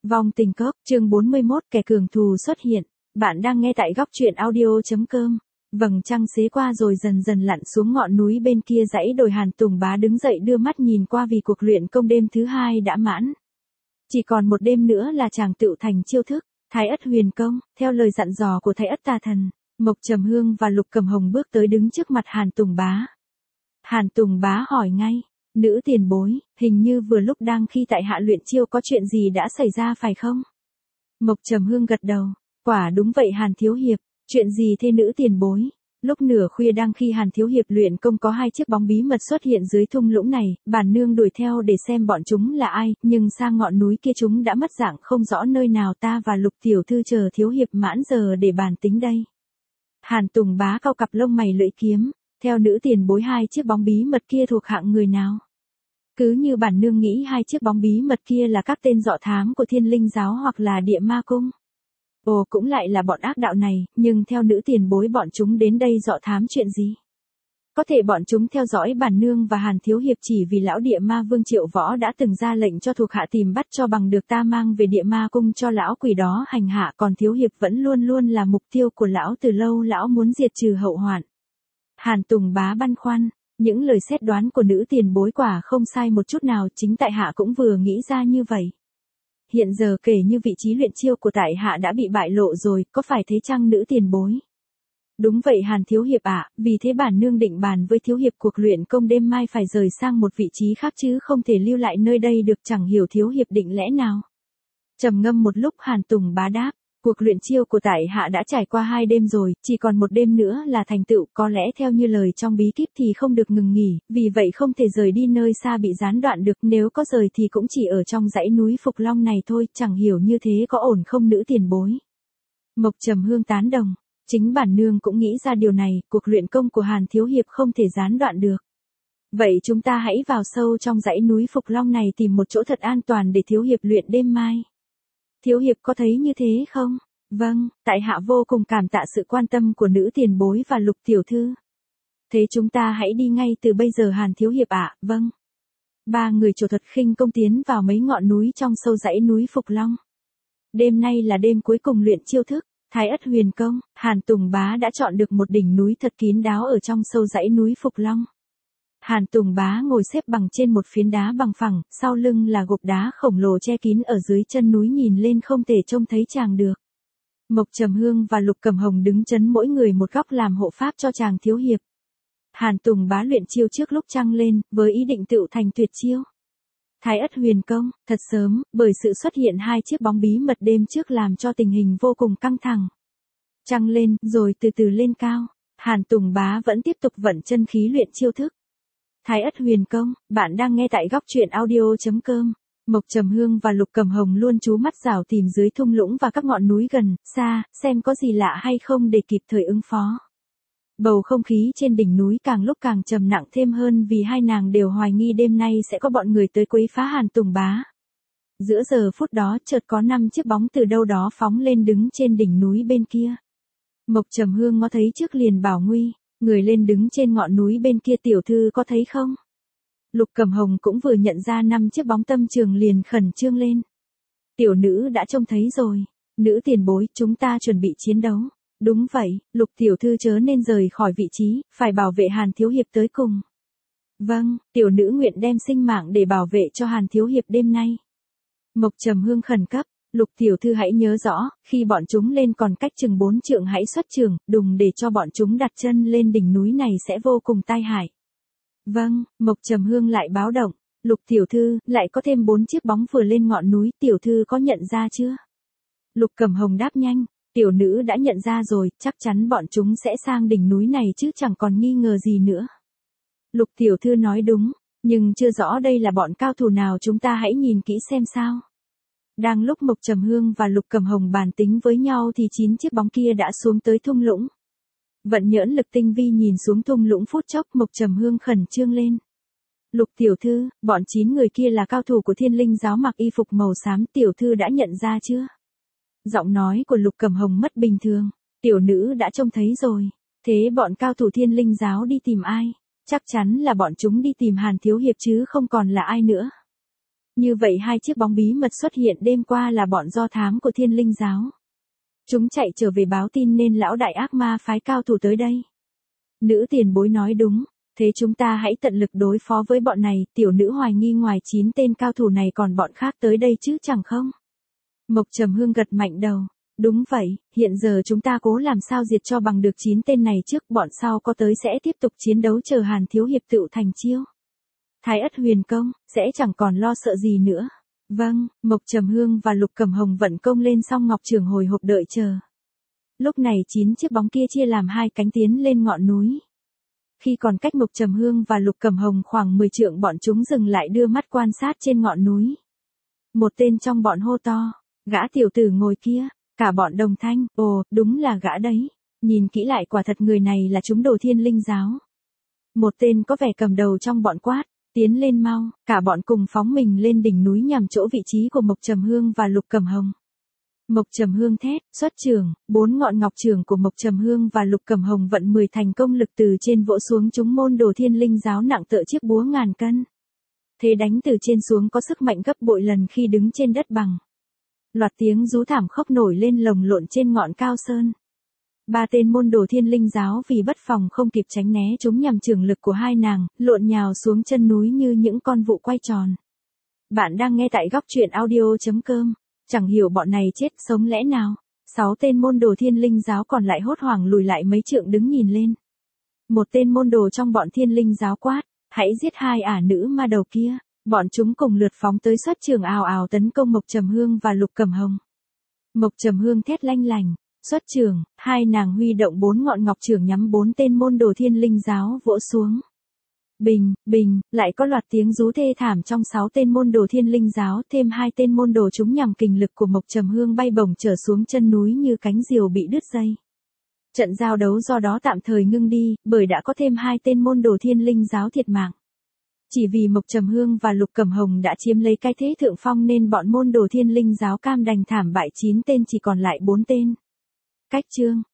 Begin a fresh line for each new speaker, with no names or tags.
Vong tình cốc, chương 41, kẻ cường thù xuất hiện. Bạn đang nghe tại góc truyện audio.com. Vầng trăng xế qua rồi dần dần lặn xuống ngọn núi bên kia dãy đồi. Hàn Tùng Bá đứng dậy đưa mắt nhìn qua vì cuộc luyện công đêm thứ 2 đã mãn. Chỉ còn một đêm nữa là chàng tựu thành chiêu thức, Thái Ất Huyền Công, theo lời dặn dò của Thái Ất Tà Thần. Mộc Trầm Hương và Lục Cầm Hồng bước tới đứng trước mặt Hàn Tùng Bá. Hàn Tùng Bá hỏi ngay, nữ tiền bối, hình như vừa lúc đang khi tại hạ luyện chiêu có chuyện gì đã xảy ra phải không? Mộc Trầm Hương gật đầu, quả đúng vậy Hàn Thiếu Hiệp, chuyện gì thế nữ tiền bối? Lúc nửa khuya đang khi Hàn Thiếu Hiệp luyện công có 2 chiếc bóng bí mật xuất hiện dưới thung lũng này, bản nương đuổi theo để xem bọn chúng là ai, nhưng sang ngọn núi kia chúng đã mất dạng không rõ nơi nào. Ta và Lục tiểu thư chờ Thiếu Hiệp mãn giờ để bàn tính đây. Hàn Tùng Bá cau cặp lông mày lưỡi kiếm, theo nữ tiền bối 2 chiếc bóng bí mật kia thuộc hạng người nào? Cứ như bản nương nghĩ 2 chiếc bóng bí mật kia là các tên dọ thám của Thiên Linh giáo hoặc là Địa Ma cung. Ồ, cũng lại là bọn ác đạo này, nhưng theo nữ tiền bối bọn chúng đến đây dọ thám chuyện gì? Có thể bọn chúng theo dõi bản nương và Hàn Thiếu Hiệp chỉ vì lão Địa Ma Vương Triệu Võ đã từng ra lệnh cho thuộc hạ tìm bắt cho bằng được ta mang về Địa Ma cung cho lão quỷ đó hành hạ, còn Thiếu Hiệp vẫn luôn luôn là mục tiêu của lão từ lâu, lão muốn diệt trừ hậu hoạn. Hàn Tùng Bá băn khoăn, những lời xét đoán của nữ tiền bối quả không sai một chút nào, chính tại hạ cũng vừa nghĩ ra như vậy. Hiện giờ kể như vị trí luyện chiêu của tại hạ đã bị bại lộ rồi, có phải thế chăng nữ tiền bối? Đúng vậy Hàn Thiếu Hiệp ạ, vì thế bản nương định bàn với Thiếu Hiệp cuộc luyện công đêm mai phải rời sang một vị trí khác chứ không thể lưu lại nơi đây được, chẳng hiểu Thiếu Hiệp định lẽ nào. Trầm ngâm một lúc Hàn Tùng Bá đáp, cuộc luyện chiêu của tại hạ đã trải qua 2 đêm rồi, chỉ còn một đêm nữa là thành tựu, có lẽ theo như lời trong bí kíp thì không được ngừng nghỉ, vì vậy không thể rời đi nơi xa bị gián đoạn được, nếu có rời thì cũng chỉ ở trong dãy núi Phục Long này thôi, chẳng hiểu như thế có ổn không nữ tiền bối? Mộc Trầm Hương tán đồng, chính bản nương cũng nghĩ ra điều này, cuộc luyện công của Hàn Thiếu Hiệp không thể gián đoạn được. Vậy chúng ta hãy vào sâu trong dãy núi Phục Long này tìm một chỗ thật an toàn để Thiếu Hiệp luyện đêm mai. Thiếu Hiệp có thấy như thế không? Vâng, tại hạ vô cùng cảm tạ sự quan tâm của nữ tiền bối và Lục tiểu thư. Thế chúng ta hãy đi ngay từ bây giờ Hàn Thiếu Hiệp ạ. Vâng. 3 người trổ thuật khinh công tiến vào mấy ngọn núi trong sâu dãy núi Phục Long. Đêm nay là đêm cuối cùng luyện chiêu thức Thái Ất Huyền Công, Hàn Tùng Bá đã chọn được một đỉnh núi thật kín đáo ở trong sâu dãy núi Phục Long. Hàn Tùng Bá ngồi xếp bằng trên một phiến đá bằng phẳng, sau lưng là gục đá khổng lồ che kín ở dưới chân núi, nhìn lên không thể trông thấy chàng được. Mộc Trầm Hương và Lục Cầm Hồng đứng chấn mỗi người một góc làm hộ pháp cho chàng Thiếu Hiệp. Hàn Tùng Bá luyện chiêu trước lúc trăng lên, với ý định tựu thành tuyệt chiêu Thái Ất Huyền Công, thật sớm, bởi sự xuất hiện 2 chiếc bóng bí mật đêm trước làm cho tình hình vô cùng căng thẳng. Trăng lên, rồi từ từ lên cao, Hàn Tùng Bá vẫn tiếp tục vận chân khí luyện chiêu thức Thái Ất Huyền Công. Bạn đang nghe tại góc truyện audio.com. Mộc Trầm Hương và Lục Cầm Hồng luôn chú mắt rảo tìm dưới thung lũng và các ngọn núi gần, xa, xem có gì lạ hay không để kịp thời ứng phó. Bầu không khí trên đỉnh núi càng lúc càng trầm nặng thêm hơn vì 2 nàng đều hoài nghi đêm nay sẽ có bọn người tới quấy phá Hàn Tùng Bá. Giữa giờ phút đó chợt có 5 chiếc bóng từ đâu đó phóng lên đứng trên đỉnh núi bên kia. Mộc Trầm Hương ngó thấy trước liền bảo nguy, người lên đứng trên ngọn núi bên kia tiểu thư có thấy không? Lục Cầm Hồng cũng vừa nhận ra 5 chiếc bóng tâm trường liền khẩn trương lên. Tiểu nữ đã trông thấy rồi, nữ tiền bối, chúng ta chuẩn bị chiến đấu. Đúng vậy, Lục tiểu thư chớ nên rời khỏi vị trí, phải bảo vệ Hàn Thiếu Hiệp tới cùng. Vâng, tiểu nữ nguyện đem sinh mạng để bảo vệ cho Hàn Thiếu Hiệp đêm nay. Mộc Trầm Hương khẩn cấp, Lục tiểu thư hãy nhớ rõ, khi bọn chúng lên còn cách chừng 4 trượng hãy xuất trường, đừng để cho bọn chúng đặt chân lên đỉnh núi này sẽ vô cùng tai hại. Vâng, Mộc Trầm Hương lại báo động, Lục tiểu thư, lại có thêm 4 chiếc bóng vừa lên ngọn núi, tiểu thư có nhận ra chưa? Lục Cầm Hồng đáp nhanh, tiểu nữ đã nhận ra rồi, chắc chắn bọn chúng sẽ sang đỉnh núi này chứ chẳng còn nghi ngờ gì nữa. Lục tiểu thư nói đúng, nhưng chưa rõ đây là bọn cao thủ nào, chúng ta hãy nhìn kỹ xem sao. Đang lúc Mộc Trầm Hương và Lục Cầm Hồng bàn tính với nhau thì 9 chiếc bóng kia đã xuống tới thung lũng. Vận nhỡn lực tinh vi nhìn xuống thung lũng phút chốc, Mộc Trầm Hương khẩn trương lên. Lục tiểu thư, bọn 9 người kia là cao thủ của Thiên Linh giáo mặc y phục màu xám, tiểu thư đã nhận ra chưa? Giọng nói của Lục Cầm Hồng mất bình thường, tiểu nữ đã trông thấy rồi. Thế bọn cao thủ Thiên Linh giáo đi tìm ai? Chắc chắn là bọn chúng đi tìm Hàn Thiếu Hiệp chứ không còn là ai nữa. Như vậy hai chiếc bóng bí mật xuất hiện đêm qua là bọn do thám của Thiên Linh giáo. Chúng chạy trở về báo tin nên lão đại ác ma phái cao thủ tới đây. Nữ tiền bối nói đúng, thế chúng ta hãy tận lực đối phó với bọn này, tiểu nữ hoài nghi ngoài 9 tên cao thủ này còn bọn khác tới đây chứ chẳng không? Mộc Trầm Hương gật mạnh đầu. Đúng vậy, hiện giờ chúng ta cố làm sao diệt cho bằng được 9 tên này trước, bọn sau có tới sẽ tiếp tục chiến đấu chờ Hàn thiếu hiệp tựu thành chiêu. Thái Ất huyền công, sẽ chẳng còn lo sợ gì nữa. Vâng, Mộc Trầm Hương và Lục Cẩm Hồng vận công lên xong Ngọc Trường hồi hộp đợi chờ. Lúc này 9 chiếc bóng kia chia làm 2 cánh tiến lên ngọn núi. Khi còn cách Mộc Trầm Hương và Lục Cẩm Hồng khoảng 10 trượng bọn chúng dừng lại đưa mắt quan sát trên ngọn núi. Một tên trong bọn hô to, gã tiểu tử ngồi kia, cả bọn đồng thanh, ồ, đúng là gã đấy. Nhìn kỹ lại quả thật người này là chúng đồ Thiên Linh giáo. Một tên có vẻ cầm đầu trong bọn quát, tiến lên mau, cả bọn cùng phóng mình lên đỉnh núi nhằm chỗ vị trí của Mộc Trầm Hương và Lục Cẩm Hồng. Mộc Trầm Hương thét, xuất trường, 4 ngọn ngọc trường của Mộc Trầm Hương và Lục Cẩm Hồng vận 10 thành công lực từ trên vỗ xuống chúng môn đồ Thiên Linh giáo nặng tựa chiếc búa ngàn cân. Thế đánh từ trên xuống có sức mạnh gấp bội lần khi đứng trên đất bằng. Loạt tiếng rú thảm khốc nổi lên lồng lộn trên ngọn cao sơn. 3 tên môn đồ Thiên Linh giáo vì bất phòng không kịp tránh né chúng nhằm trường lực của hai nàng, lộn nhào xuống chân núi như những con vụ quay tròn. Bạn đang nghe tại góc truyện audio.com. Chẳng hiểu bọn này chết sống lẽ nào. 6 tên môn đồ Thiên Linh giáo còn lại hốt hoảng lùi lại mấy trượng đứng nhìn lên. Một tên môn đồ trong bọn Thiên Linh giáo quát, hãy giết hai ả nữ ma đầu kia. Bọn chúng cùng lượt phóng tới xuất trường ào ào tấn công Mộc Trầm Hương và Lục Cẩm Hồng. Mộc Trầm Hương thét lanh lành, xuất trường, hai nàng huy động 4 ngọn ngọc trường nhắm 4 tên môn đồ Thiên Linh giáo vỗ xuống. Bình, bình, lại có loạt tiếng rú thê thảm trong 6 tên môn đồ Thiên Linh giáo, thêm 2 tên môn đồ chúng nhằm kình lực của Mộc Trầm Hương bay bổng trở xuống chân núi như cánh diều bị đứt dây. Trận giao đấu do đó tạm thời ngưng đi, bởi đã có thêm 2 tên môn đồ Thiên Linh giáo thiệt mạng. Chỉ vì Mộc Trầm Hương và Lục Cẩm Hồng đã chiếm lấy cái thế thượng phong nên bọn môn đồ Thiên Linh giáo cam đành thảm bại 9 tên chỉ còn lại 4 tên. Cách chương